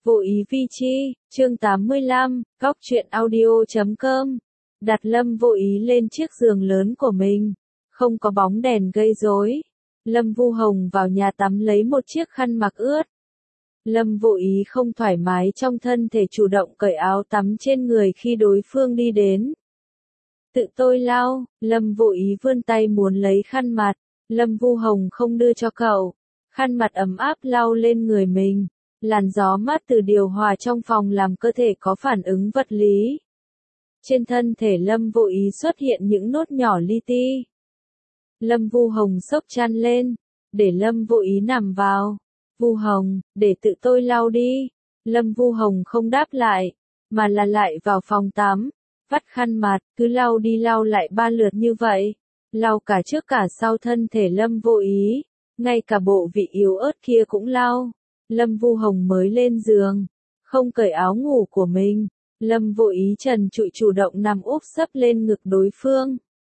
Vô ý vi chi, chương 85, góc truyện audio.com. Đặt Lâm Vô Ý lên chiếc giường lớn của mình. Không có bóng đèn gây rối. Lâm Vu Hồng vào nhà tắm lấy một chiếc khăn mặc ướt. Lâm Vô Ý không thoải mái trong thân thể chủ động cởi áo tắm trên người khi đối phương đi đến. Tự tôi lau, Lâm Vô Ý vươn tay muốn lấy khăn mặt. Lâm Vu Hồng không đưa cho cậu. Khăn mặt ấm áp lau lên người mình. Làn gió mát từ điều hòa trong phòng làm cơ thể có phản ứng vật lý. Trên thân thể Lâm Vô Ý xuất hiện những nốt nhỏ li ti. Lâm Vu Hồng xốc chăn lên, để Lâm Vô Ý nằm vào. Vu Hồng, để tự tôi lau đi. Lâm Vu Hồng không đáp lại, mà là lại vào phòng tắm, vắt khăn mặt, cứ lau đi lau lại 3 lượt như vậy. Lau cả trước cả sau thân thể Lâm Vô Ý, ngay cả bộ vị yếu ớt kia cũng lau. Lâm Vu Hồng mới lên giường, không cởi áo ngủ của mình. Lâm Vô Ý trần trụi chủ động nằm úp sấp lên ngực đối phương.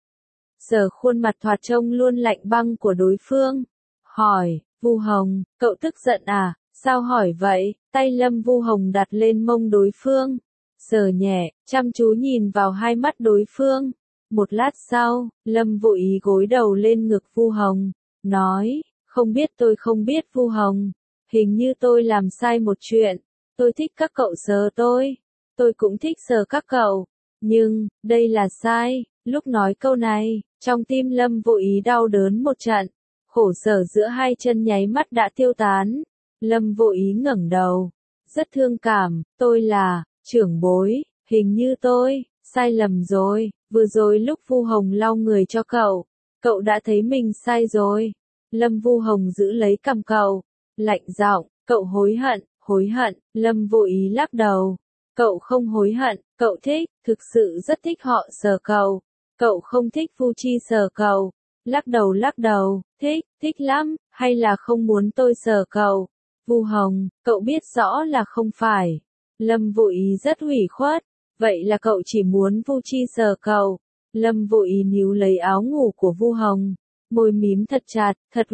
Sờ khuôn mặt thoạt trông luôn lạnh băng của đối phương. Hỏi, Vu Hồng, cậu tức giận à? Sao hỏi vậy? Tay Lâm Vu Hồng đặt lên mông đối phương. Sờ nhẹ, chăm chú nhìn vào hai mắt đối phương. Một lát sau, Lâm Vô Ý gối đầu lên ngực Vu Hồng. Nói, không biết Vu Hồng. Hình như tôi làm sai một chuyện. Tôi thích các cậu sờ tôi. Tôi cũng thích sờ các cậu. Nhưng, đây là sai. Lúc nói câu này, trong tim Lâm Vô Ý đau đớn một trận. Khổ sở giữa hai chân nháy mắt đã tiêu tán. Lâm Vô Ý ngẩng đầu. Rất thương cảm, tôi là trưởng bối. Hình như tôi sai lầm rồi. Vừa rồi lúc Vu Hồng lau người cho cậu, cậu đã thấy mình sai rồi. Lâm Vu Hồng giữ lấy cằm cậu. Lạnh giọng, cậu hối hận, Lâm Vô Ý lắc đầu. Cậu không hối hận, cậu thích, thực sự rất thích họ sờ cậu. Cậu không thích Vu Chi sờ cậu. Lắc đầu, thích lắm, hay là không muốn tôi sờ cậu? Vu Hồng, cậu biết rõ là không phải. Lâm Vô Ý rất ủy khuất, vậy là cậu chỉ muốn Vu Chi sờ cậu. Lâm Vô Ý níu lấy áo ngủ của Vu Hồng. Môi mím thật chặt, thật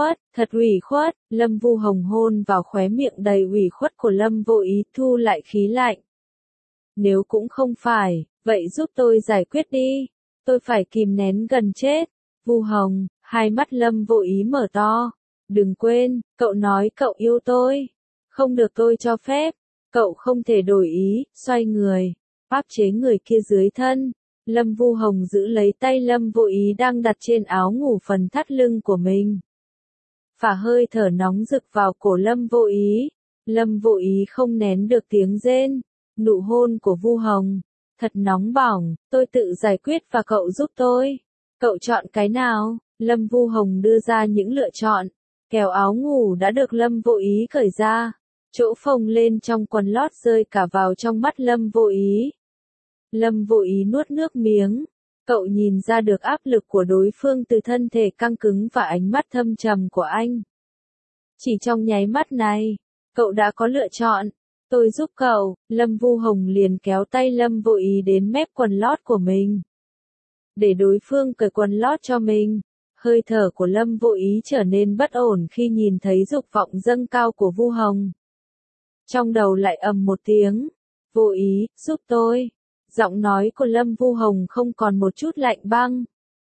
ủy khuất, Lâm Vu Hồng hôn vào khóe miệng đầy ủy khuất của Lâm Vô Ý, thu lại khí lạnh. Nếu cũng không phải, vậy giúp tôi giải quyết đi. Tôi phải kìm nén gần chết. Vu Hồng, hai mắt Lâm Vô Ý mở to. Đừng quên, cậu nói cậu yêu tôi. Không được tôi cho phép. Cậu không thể đổi ý, xoay người, áp chế người kia dưới thân. Lâm Vu Hồng giữ lấy tay Lâm Vô Ý đang đặt trên áo ngủ phần thắt lưng của mình. Phả hơi thở nóng rực vào cổ Lâm Vô Ý. Lâm Vô Ý không nén được tiếng rên. Nụ hôn của Vu Hồng, thật nóng bỏng, tôi tự giải quyết và cậu giúp tôi. Cậu chọn cái nào? Lâm Vu Hồng đưa ra những lựa chọn. Kèo áo ngủ đã được Lâm Vô Ý cởi ra. Chỗ phồng lên trong quần lót rơi cả vào trong mắt Lâm Vô Ý. Lâm Vô Ý nuốt nước miếng. Cậu nhìn ra được áp lực của đối phương từ thân thể căng cứng và ánh mắt thâm trầm của anh. Chỉ trong nháy mắt này, cậu đã có lựa chọn. Tôi giúp cậu. Lâm Vu Hồng liền kéo tay Lâm Vô Ý đến mép quần lót của mình. Để đối phương cởi quần lót cho mình. Hơi thở của Lâm Vô Ý trở nên bất ổn khi nhìn thấy dục vọng dâng cao của Vu Hồng. Trong đầu lại ầm một tiếng. Vô Ý, giúp tôi. Giọng nói của Lâm Vu Hồng không còn một chút lạnh băng.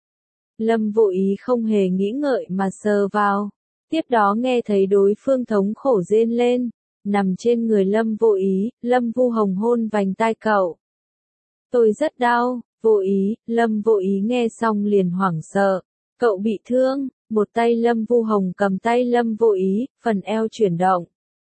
Lâm Vô Ý không hề nghĩ ngợi mà sờ vào. Tiếp đó nghe thấy đối phương thống khổ rên lên. Nằm trên người Lâm Vô Ý, Lâm Vu Hồng hôn vành tai cậu. Tôi rất đau, Vô Ý. Lâm Vô Ý nghe xong liền hoảng sợ. Cậu bị thương. Một tay Lâm Vu Hồng cầm tay Lâm Vô Ý, phần eo chuyển động.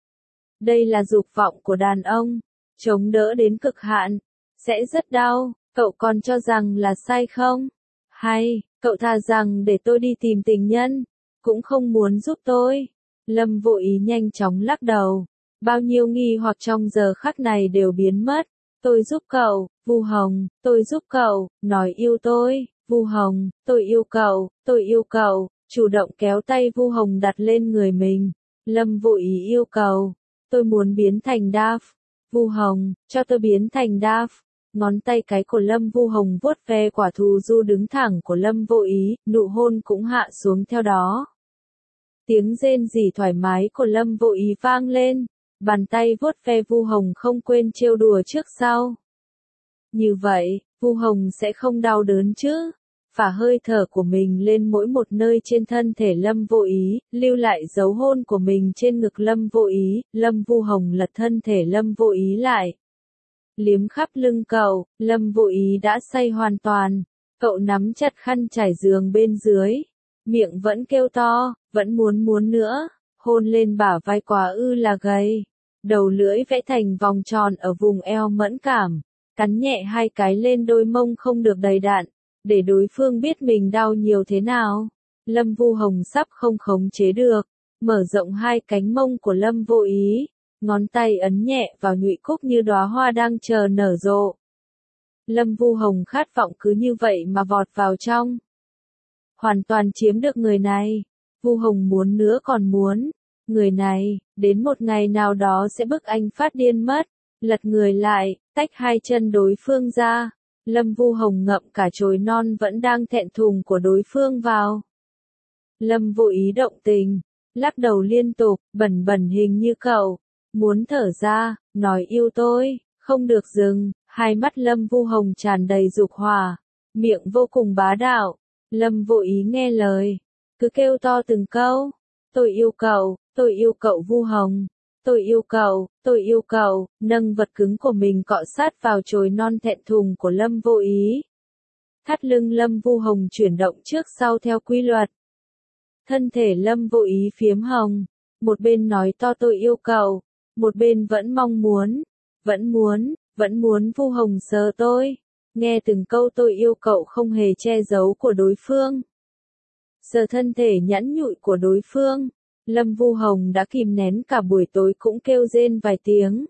Đây là dục vọng của đàn ông. Chống đỡ đến cực hạn. Sẽ rất đau. Cậu còn cho rằng là sai không? Hay, cậu thà rằng để tôi đi tìm tình nhân, cũng không muốn giúp tôi. Lâm Vô Ý nhanh chóng lắc đầu. Bao nhiêu nghi hoặc trong giờ khắc này đều biến mất. Tôi giúp cậu, Vu Hồng, tôi giúp cậu, nói yêu tôi, Vu Hồng, tôi yêu cậu, chủ động kéo tay Vu Hồng đặt lên người mình. Lâm Vô Ý yêu cầu, tôi muốn biến thành Daft. Vu Hồng, cho tôi biến thành Daft. Ngón tay cái của Lâm Vu Hồng vuốt ve quả thù du đứng thẳng của Lâm Vô Ý, nụ hôn cũng hạ xuống theo đó. Tiếng rên rỉ thoải mái của Lâm Vô Ý vang lên. Bàn tay vuốt ve Vu Hồng không quên trêu đùa trước sau. Như vậy, Vu Hồng sẽ không đau đớn chứ? Phả hơi thở của mình lên mỗi một nơi trên thân thể Lâm Vô Ý, lưu lại dấu hôn của mình trên ngực Lâm Vô Ý, Lâm Vu Hồng lật thân thể Lâm Vô Ý lại. Liếm khắp lưng cậu, Lâm Vô Ý đã say hoàn toàn, cậu nắm chặt khăn trải giường bên dưới, miệng vẫn kêu to, vẫn muốn nữa, hôn lên bả vai quá ư là gầy, đầu lưỡi vẽ thành vòng tròn ở vùng eo mẫn cảm, cắn nhẹ hai cái lên đôi mông không được đầy đặn, để đối phương biết mình đau nhiều thế nào. Lâm Vu Hồng sắp không khống chế được, mở rộng hai cánh mông của Lâm Vô Ý, ngón tay ấn nhẹ vào nhụy cúc như đóa hoa đang chờ nở rộ. Lâm Vu Hồng khát vọng cứ như vậy mà vọt vào trong. Hoàn toàn chiếm được người này. Vu Hồng muốn nữa còn muốn. Người này, đến một ngày nào đó sẽ bức anh phát điên mất. Lật người lại, tách hai chân đối phương ra. Lâm Vu Hồng ngậm cả chồi non vẫn đang thẹn thùng của đối phương vào. Lâm Vô Ý động tình, lắc đầu liên tục, bẩn bẩn hình như cậu. Muốn thở ra, nói yêu tôi, không được dừng. Hai mắt Lâm Vu Hồng tràn đầy dục hỏa, miệng vô cùng bá đạo. Lâm Vô Ý nghe lời, cứ kêu to từng câu. Tôi yêu cậu Vu Hồng. Tôi yêu cậu, nâng vật cứng của mình cọ sát vào chồi non thẹn thùng của Lâm Vô Ý. Thắt lưng Lâm Vu Hồng chuyển động trước sau theo quy luật. Thân thể Lâm Vô Ý phiếm hồng, một bên nói to tôi yêu cậu, một bên vẫn mong muốn, vẫn muốn Vu Hồng sờ tôi, nghe từng câu tôi yêu cậu không hề che giấu của đối phương. Sờ thân thể nhẵn nhụi của đối phương, Lâm Vu Hồng đã kìm nén cả buổi tối cũng kêu rên vài tiếng.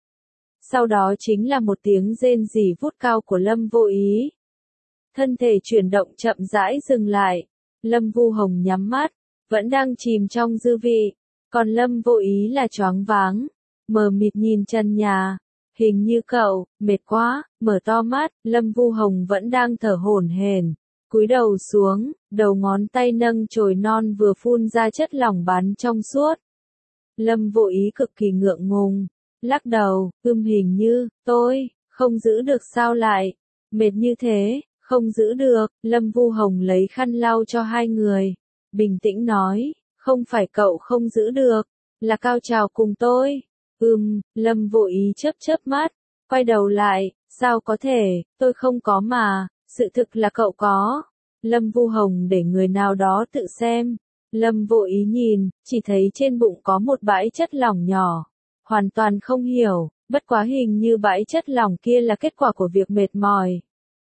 Sau đó chính là một tiếng rên rỉ vút cao của Lâm Vô Ý. Thân thể chuyển động chậm rãi dừng lại, Lâm Vu Hồng nhắm mắt, vẫn đang chìm trong dư vị, còn Lâm Vô Ý là choáng váng, mờ mịt nhìn trần nhà. Hình như cậu, mệt quá, mở to mắt, Lâm Vu Hồng vẫn đang thở hổn hển, cúi đầu xuống, đầu ngón tay nâng chồi non vừa phun ra chất lỏng bắn trong suốt. Lâm Vô Ý cực kỳ ngượng ngùng, lắc đầu, hình như, tôi, không giữ được sao lại, mệt như thế, không giữ được, Lâm Vu Hồng lấy khăn lau cho hai người, bình tĩnh nói, không phải cậu không giữ được, là cao trào cùng tôi. Lâm Vô Ý chớp mắt, quay đầu lại, sao có thể, tôi không có mà, sự thực là cậu có. Lâm Vu Hồng để người nào đó tự xem. Lâm Vô Ý nhìn, chỉ thấy trên bụng có một bãi chất lỏng nhỏ. Hoàn toàn không hiểu, bất quá hình như bãi chất lỏng kia là kết quả của việc mệt mỏi.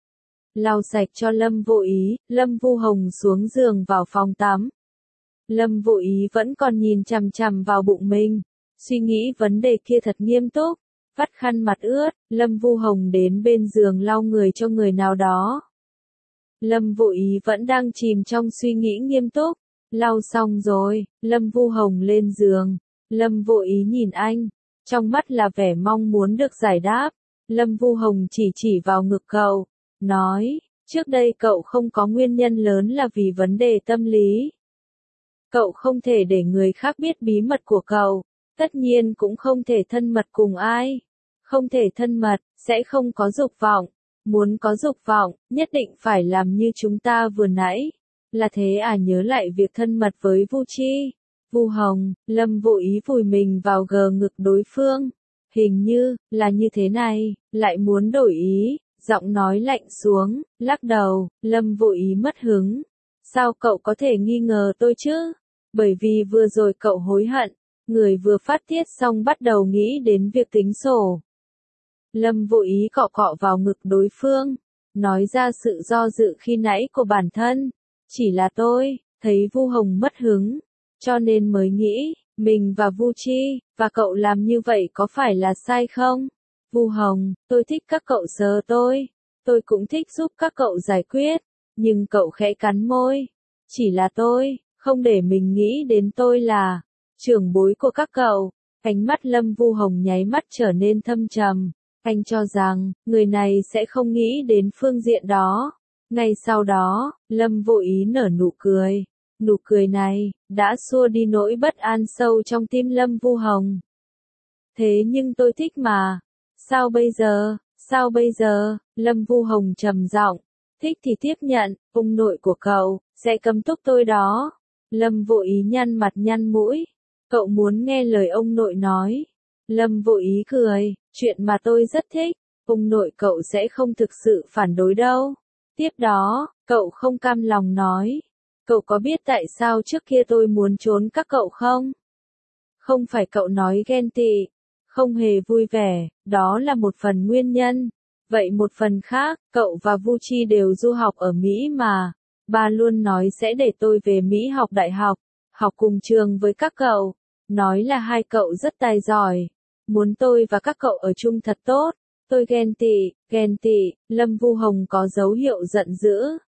Lau sạch cho Lâm Vô Ý, Lâm Vu Hồng xuống giường vào phòng tắm. Lâm Vô Ý vẫn còn nhìn chằm chằm vào bụng mình. Suy nghĩ vấn đề kia thật nghiêm túc, vắt khăn mặt ướt, Lâm Vu Hồng đến bên giường lau người cho người nào đó. Lâm Vô Ý vẫn đang chìm trong suy nghĩ nghiêm túc, lau xong rồi, Lâm Vu Hồng lên giường, Lâm Vô Ý nhìn anh, trong mắt là vẻ mong muốn được giải đáp, Lâm Vu Hồng chỉ vào ngực cậu, nói, trước đây cậu không có nguyên nhân lớn là vì vấn đề tâm lý. Cậu không thể để người khác biết bí mật của cậu. Tất nhiên cũng không thể thân mật cùng ai. Không thể thân mật, sẽ không có dục vọng. Muốn có dục vọng, nhất định phải làm như chúng ta vừa nãy. Là thế à, nhớ lại việc thân mật với Vu Chi. Vu Hồng, Lâm Vô Ý vùi mình vào gờ ngực đối phương. Hình như, là như thế này, lại muốn đổi ý, giọng nói lạnh xuống, lắc đầu, Lâm Vô Ý mất hứng. Sao cậu có thể nghi ngờ tôi chứ? Bởi vì vừa rồi cậu hối hận. Người vừa phát tiết xong bắt đầu nghĩ đến việc tính sổ. Lâm Vô Ý cọ cọ vào ngực đối phương, nói ra sự do dự khi nãy của bản thân. Chỉ là tôi, thấy Vu Hồng mất hứng, cho nên mới nghĩ, mình và Vu Chi, và cậu làm như vậy có phải là sai không? Vu Hồng, tôi thích các cậu sờ tôi cũng thích giúp các cậu giải quyết, nhưng cậu khẽ cắn môi. Chỉ là tôi, không để mình nghĩ đến tôi là trưởng bối của các cậu. Ánh mắt Lâm Vu Hồng nháy mắt trở nên thâm trầm. Anh cho rằng, người này sẽ không nghĩ đến phương diện đó. Ngay sau đó, Lâm Vô Ý nở nụ cười. Nụ cười này, đã xua đi nỗi bất an sâu trong tim Lâm Vu Hồng. Thế nhưng tôi thích mà. Sao bây giờ, sao bây giờ, Lâm Vu Hồng trầm giọng. Thích thì tiếp nhận, ông nội của cậu, sẽ cấm túc tôi đó. Lâm Vô Ý nhăn mặt nhăn mũi. Cậu muốn nghe lời ông nội nói. Lâm Vô Ý cười, chuyện mà tôi rất thích, ông nội cậu sẽ không thực sự phản đối đâu. Tiếp đó, cậu không cam lòng nói. Cậu có biết tại sao trước kia tôi muốn trốn các cậu không? Không phải cậu nói ghen tị, không hề vui vẻ, đó là một phần nguyên nhân. Vậy một phần khác, cậu và Vu Chi đều du học ở Mỹ mà. Ba luôn nói sẽ để tôi về Mỹ học đại học, học cùng trường với các cậu. Nói là hai cậu rất tài giỏi. Muốn tôi và các cậu ở chung thật tốt. Tôi ghen tị, Lâm Vu Hồng có dấu hiệu giận dữ.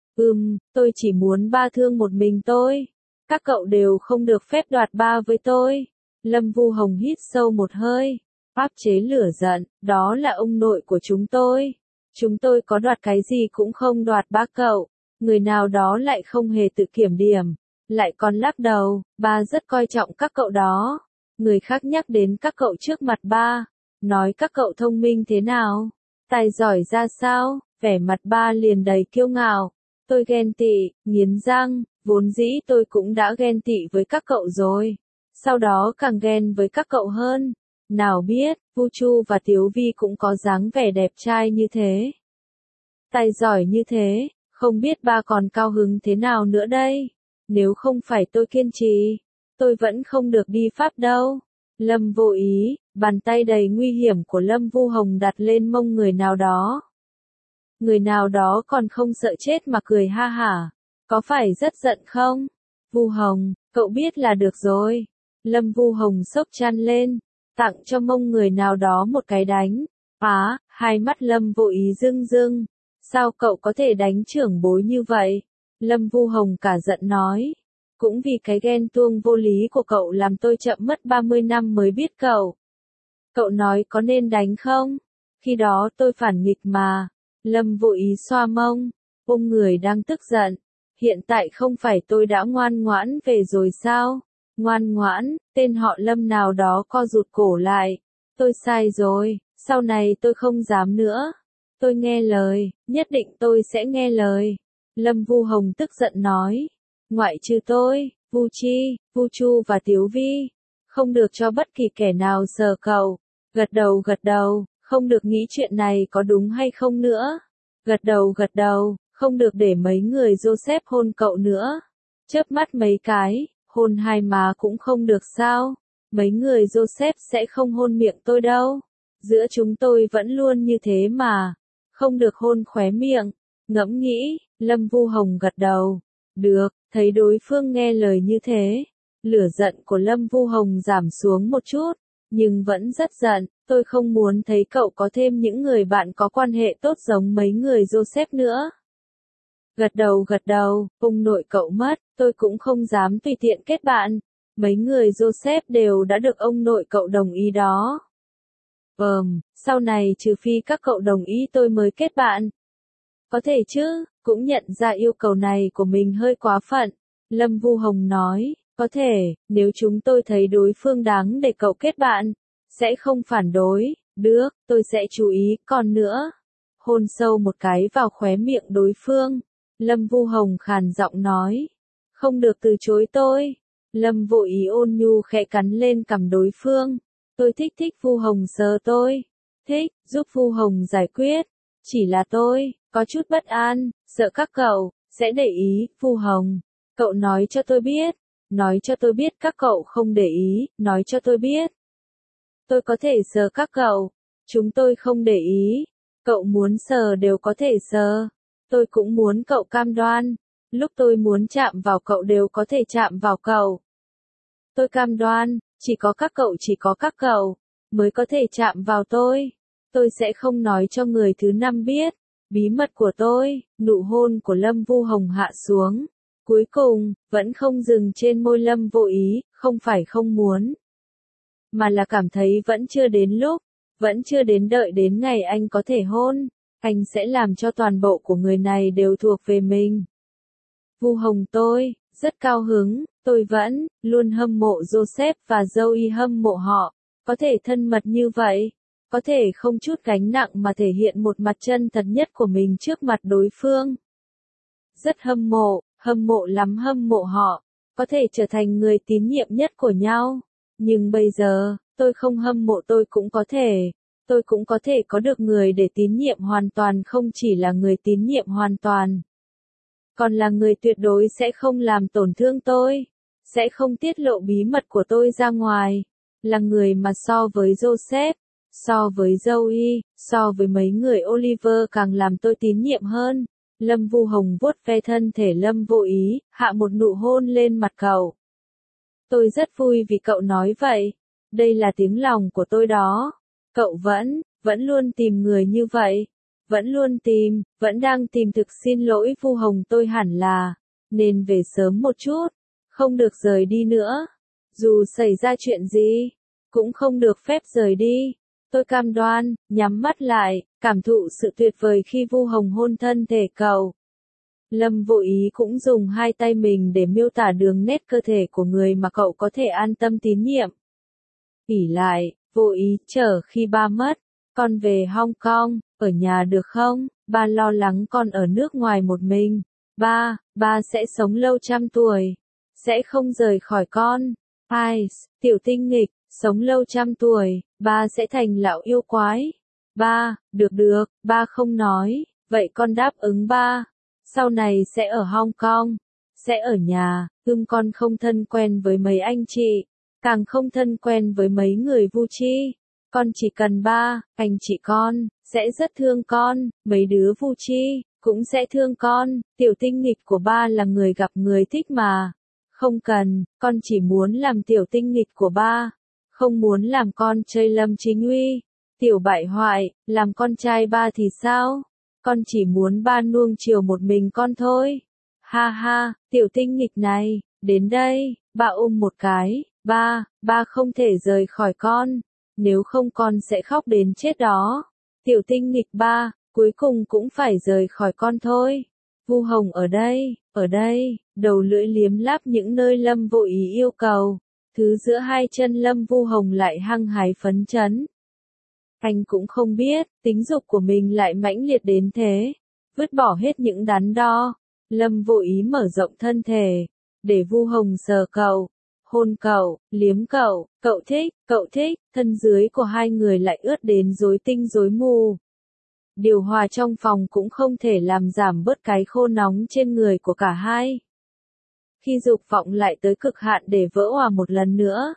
Tôi chỉ muốn ba thương một mình tôi. Các cậu đều không được phép đoạt ba với tôi. Lâm Vu Hồng hít sâu một hơi, áp chế lửa giận, đó là ông nội của chúng tôi. Chúng tôi có đoạt cái gì cũng không đoạt ba cậu. Người nào đó lại không hề tự kiểm điểm, lại còn lắc đầu, ba rất coi trọng các cậu đó. Người khác nhắc đến các cậu trước mặt ba, nói các cậu thông minh thế nào, tài giỏi ra sao, vẻ mặt ba liền đầy kiêu ngạo. Tôi ghen tị, nghiến răng, vốn dĩ tôi cũng đã ghen tị với các cậu rồi. Sau đó càng ghen với các cậu hơn. Nào biết, Vu Chu và Tiếu Vi cũng có dáng vẻ đẹp trai như thế. Tài giỏi như thế, không biết ba còn cao hứng thế nào nữa đây. Nếu không phải tôi kiên trì, tôi vẫn không được đi Pháp đâu. Lâm Vô Ý, bàn tay đầy nguy hiểm của Lâm Vu Hồng đặt lên mông người nào đó. Người nào đó còn không sợ chết mà cười ha hả. Có phải rất giận không? Vu Hồng, cậu biết là được rồi. Lâm Vu Hồng sốc chăn lên, tặng cho mông người nào đó một cái đánh. Hai mắt Lâm Vô Ý rưng rưng. Sao cậu có thể đánh trưởng bối như vậy? Lâm Vu Hồng cả giận nói. Cũng vì cái ghen tuông vô lý của cậu làm tôi chậm mất 30 năm mới biết cậu. Cậu nói có nên đánh không? Khi đó tôi phản nghịch mà. Lâm Vô Ý xoa mông, ôm người đang tức giận. Hiện tại không phải tôi đã ngoan ngoãn về rồi sao? Ngoan ngoãn, tên họ Lâm nào đó co rụt cổ lại. Tôi sai rồi, sau này tôi không dám nữa. Tôi nghe lời, nhất định tôi sẽ nghe lời. Lâm Vu Hồng tức giận nói. Ngoại trừ tôi, Vu Chi, Vu Chu và Tiếu Vi. Không được cho bất kỳ kẻ nào sờ cậu. Gật đầu, không được nghĩ chuyện này có đúng hay không nữa. Gật đầu, không được để mấy người Joseph hôn cậu nữa. Chớp mắt mấy cái, hôn hai má cũng không được sao. Mấy người Joseph sẽ không hôn miệng tôi đâu. Giữa chúng tôi vẫn luôn như thế mà. Không được hôn khóe miệng. Ngẫm nghĩ, Lâm Vu Hồng gật đầu. Được, thấy đối phương nghe lời như thế. Lửa giận của Lâm Vu Hồng giảm xuống một chút, nhưng vẫn rất giận. Tôi không muốn thấy cậu có thêm những người bạn có quan hệ tốt giống mấy người Joseph nữa. Gật đầu, ông nội cậu mất, tôi cũng không dám tùy tiện kết bạn. Mấy người Joseph đều đã được ông nội cậu đồng ý đó. Sau này trừ phi các cậu đồng ý tôi mới kết bạn. Có thể chứ, cũng nhận ra yêu cầu này của mình hơi quá phận. Lâm Vu Hồng nói, có thể, nếu chúng tôi thấy đối phương đáng để cậu kết bạn, sẽ không phản đối, được, tôi sẽ chú ý, còn nữa. Hôn sâu một cái vào khóe miệng đối phương. Lâm Vu Hồng khàn giọng nói, không được từ chối tôi. Lâm Vô Ý ôn nhu khẽ cắn lên cằm đối phương. Tôi thích Vu Hồng sờ tôi. Thích, giúp Vu Hồng giải quyết. Chỉ là tôi, có chút bất an, sợ các cậu, sẽ để ý, Vu Hồng. Cậu nói cho tôi biết. Nói cho tôi biết các cậu không để ý, nói cho tôi biết. Tôi có thể sờ các cậu. Chúng tôi không để ý. Cậu muốn sờ đều có thể sờ. Tôi cũng muốn cậu cam đoan. Lúc tôi muốn chạm vào cậu đều có thể chạm vào cậu. Tôi cam đoan, chỉ có các cậu, mới có thể chạm vào tôi. Tôi sẽ không nói cho người thứ năm biết. Bí mật của tôi, nụ hôn của Lâm Vu Hồng hạ xuống. Cuối cùng, vẫn không dừng trên môi Lâm Vô Ý, không phải không muốn. Mà là cảm thấy vẫn chưa đến lúc, vẫn chưa đến đợi đến ngày anh có thể hôn. Anh sẽ làm cho toàn bộ của người này đều thuộc về mình. Vu Hồng tôi, rất cao hứng, tôi vẫn, luôn hâm mộ Joseph và Joey hâm mộ họ. có thể thân mật như vậy, có thể không chút gánh nặng mà thể hiện một mặt chân thật nhất của mình trước mặt đối phương. Rất hâm mộ lắm, hâm mộ họ, có thể trở thành người tín nhiệm nhất của nhau. Nhưng bây giờ, tôi không hâm mộ, tôi cũng có thể có được người để tín nhiệm hoàn toàn, không chỉ là người tín nhiệm hoàn toàn, còn là người tuyệt đối sẽ không làm tổn thương tôi, sẽ không tiết lộ bí mật của tôi ra ngoài, là người mà so với Joseph, so với Joey, so với mấy người Oliver càng làm tôi tín nhiệm hơn. Lâm Vu Hồng vuốt ve thân thể Lâm Vô Ý, hạ một nụ hôn lên mặt cậu. Tôi rất vui vì cậu nói vậy. Đây là tiếng lòng của tôi đó. Cậu vẫn luôn tìm người như vậy. Vẫn đang tìm. Thực xin lỗi Vu Hồng, tôi hẳn là nên về sớm một chút. Không được rời đi nữa. Dù xảy ra chuyện gì, cũng không được phép rời đi. Tôi cam đoan, nhắm mắt lại, cảm thụ sự tuyệt vời khi Vu Hồng hôn thân thể cậu. Lâm Vô Ý cũng dùng hai tay mình để miêu tả đường nét cơ thể của người mà cậu có thể an tâm tín nhiệm. ỉ lại, Vô Ý, chờ khi ba mất, con về Hong Kong, ở nhà được không? Ba lo lắng con ở nước ngoài một mình. Ba sẽ sống lâu trăm tuổi, sẽ không rời khỏi con. Ai, tiểu tinh nghịch, sống lâu trăm tuổi, ba sẽ thành lão yêu quái. Được, ba không nói, vậy con đáp ứng ba. Sau này sẽ ở Hong Kong, sẽ ở nhà, con không thân quen với mấy anh chị, càng không thân quen với mấy người Vu Chi. Con chỉ cần ba, anh chị con, sẽ rất thương con, mấy đứa Vu Chi, cũng sẽ thương con, tiểu tinh nghịch của ba là người gặp người thích mà. Không cần, con chỉ muốn làm tiểu tinh nghịch của ba, không muốn làm con chơi Lâm Chính Uy. Tiểu bại hoại, làm con trai ba thì sao? Con chỉ muốn ba nuông chiều một mình con thôi. Ha ha, tiểu tinh nghịch này, đến đây, ba ôm một cái, ba không thể rời khỏi con, nếu không con sẽ khóc đến chết đó. Tiểu tinh nghịch ba, cuối cùng cũng phải rời khỏi con thôi. Vu Hồng ở đây, đầu lưỡi liếm láp những nơi Lâm Vô Ý yêu cầu, thứ giữa hai chân Lâm Vu Hồng lại hăng hái phấn chấn. Anh cũng không biết, tính dục của mình lại mãnh liệt đến thế. Vứt bỏ hết những đắn đo, Lâm Vô Ý mở rộng thân thể, để Vu Hồng sờ cậu, hôn cậu, liếm cậu, cậu thích, thân dưới của hai người lại ướt đến rối tinh rối mù. Điều hòa trong phòng cũng không thể làm giảm bớt cái khô nóng trên người của cả hai. Khi dục vọng lại tới cực hạn để vỡ hòa một lần nữa,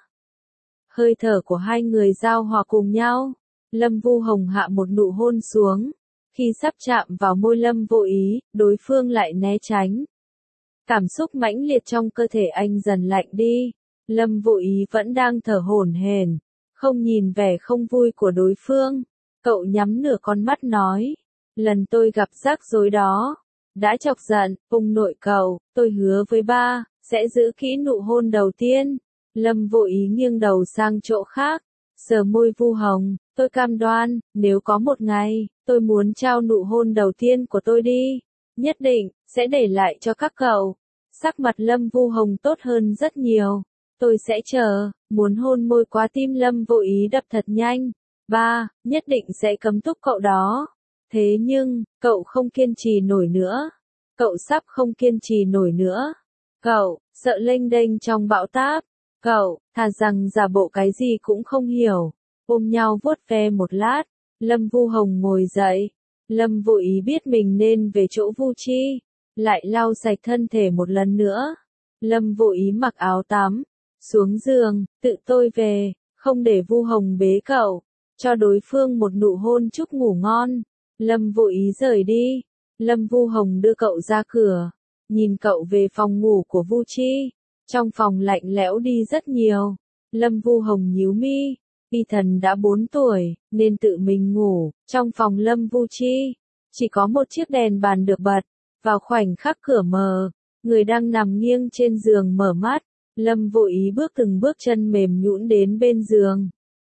hơi thở của hai người giao hòa cùng nhau. Lâm Vu Hồng hạ một nụ hôn xuống. Khi sắp chạm vào môi Lâm Vô Ý, đối phương lại né tránh. Cảm xúc mãnh liệt trong cơ thể anh dần lạnh đi. Lâm Vô Ý vẫn đang thở hổn hển, không nhìn vẻ không vui của đối phương. Cậu nhắm nửa con mắt nói. Lần tôi gặp rắc rối đó, đã chọc giận, ông nội cậu, tôi hứa với ba, sẽ giữ kỹ nụ hôn đầu tiên. Lâm Vô Ý nghiêng đầu sang chỗ khác, sờ môi Vu Hồng. Tôi cam đoan, nếu có một ngày, tôi muốn trao nụ hôn đầu tiên của tôi đi, nhất định, sẽ để lại cho các cậu. Sắc mặt Lâm Vu Hồng tốt hơn rất nhiều. Tôi sẽ chờ, muốn hôn môi quá, tim Lâm Vô Ý đập thật nhanh. Ba, nhất định sẽ cấm túc cậu đó. Thế nhưng, cậu không kiên trì nổi nữa. Cậu sắp không kiên trì nổi nữa. Cậu, sợ lênh đênh trong bão táp. Cậu, thà rằng giả bộ cái gì cũng không hiểu. Ôm nhau vuốt ve một lát, Lâm Vu Hồng ngồi dậy. Lâm Vô Ý biết mình nên về chỗ Vu Chi, lại lau sạch thân thể một lần nữa. Lâm Vô Ý mặc áo tắm, xuống giường, tự tôi về, không để Vu Hồng bế cậu, cho đối phương một nụ hôn chúc ngủ ngon. Lâm Vô Ý rời đi, Lâm Vu Hồng đưa cậu ra cửa, nhìn cậu về phòng ngủ của Vu Chi. Trong phòng lạnh lẽo đi rất nhiều. Lâm Vu Hồng nhíu mi. Y Thần đã 4 tuổi, nên tự mình ngủ. Trong phòng Lâm Vu Chi, chỉ có một chiếc đèn bàn được bật. Vào khoảnh khắc cửa mở, người đang nằm nghiêng trên giường mở mắt. Lâm Vô Ý bước từng bước chân mềm nhũn đến bên giường.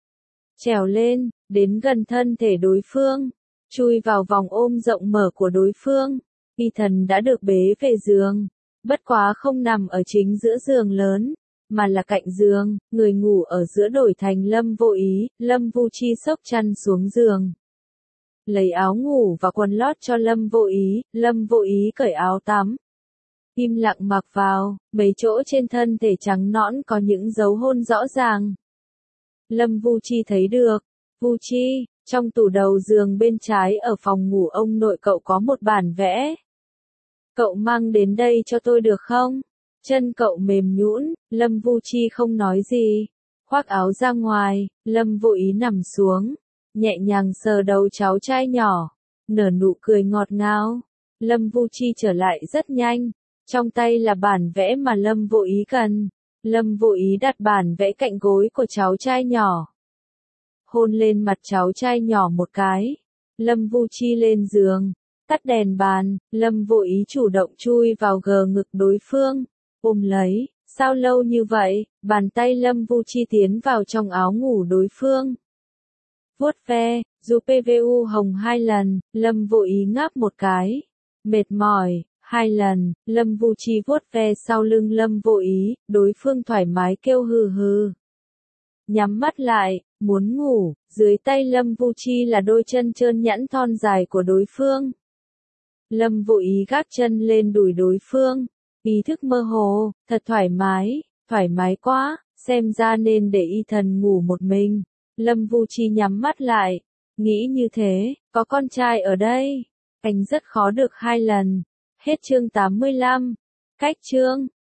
Trèo lên, đến gần thân thể đối phương, chui vào vòng ôm rộng mở của đối phương. Y Thần đã được bế về giường, bất quá không nằm ở chính giữa giường lớn, mà là cạnh giường, người ngủ ở giữa đổi thành Lâm Vô Ý, Lâm Vu Chi xốc chăn xuống giường. Lấy áo ngủ và quần lót cho Lâm Vô Ý, Lâm Vô Ý cởi áo tắm. Im lặng mặc vào, mấy chỗ trên thân thể trắng nõn có những dấu hôn rõ ràng. Lâm Vu Chi thấy được. Vu Chi, trong tủ đầu giường bên trái ở phòng ngủ ông nội cậu có một bản vẽ. Cậu mang đến đây cho tôi được không? Chân cậu mềm nhũn, Lâm Vu Chi không nói gì. Khoác áo ra ngoài, Lâm Vô Ý nằm xuống, nhẹ nhàng sờ đầu cháu trai nhỏ, nở nụ cười ngọt ngào. Lâm Vu Chi trở lại rất nhanh, trong tay là bản vẽ mà Lâm Vô Ý cần. Lâm Vô Ý đặt bản vẽ cạnh gối của cháu trai nhỏ. Hôn lên mặt cháu trai nhỏ một cái. Lâm Vu Chi lên giường, tắt đèn bàn, Lâm Vô Ý chủ động chui vào gờ ngực đối phương, ôm lấy. Sao lâu như vậy? Bàn tay Lâm Vu Chi tiến vào trong áo ngủ đối phương. Vuốt ve, dù PVU hồng 2 lần, Lâm Vô Ý ngáp một cái. Mệt mỏi, 2 lần, Lâm Vu Chi vuốt ve sau lưng Lâm Vô Ý, đối phương thoải mái kêu hừ hừ. Nhắm mắt lại, muốn ngủ, dưới tay Lâm Vu Chi là đôi chân trơn nhẵn thon dài của đối phương. Lâm Vô Ý gác chân lên đùi đối phương, ý thức mơ hồ, thật thoải mái quá, xem ra nên để y thần ngủ một mình. Lâm Vu Chi nhắm mắt lại, nghĩ như thế, có con trai ở đây, anh rất khó được 2 lần. Hết chương 85. Cách chương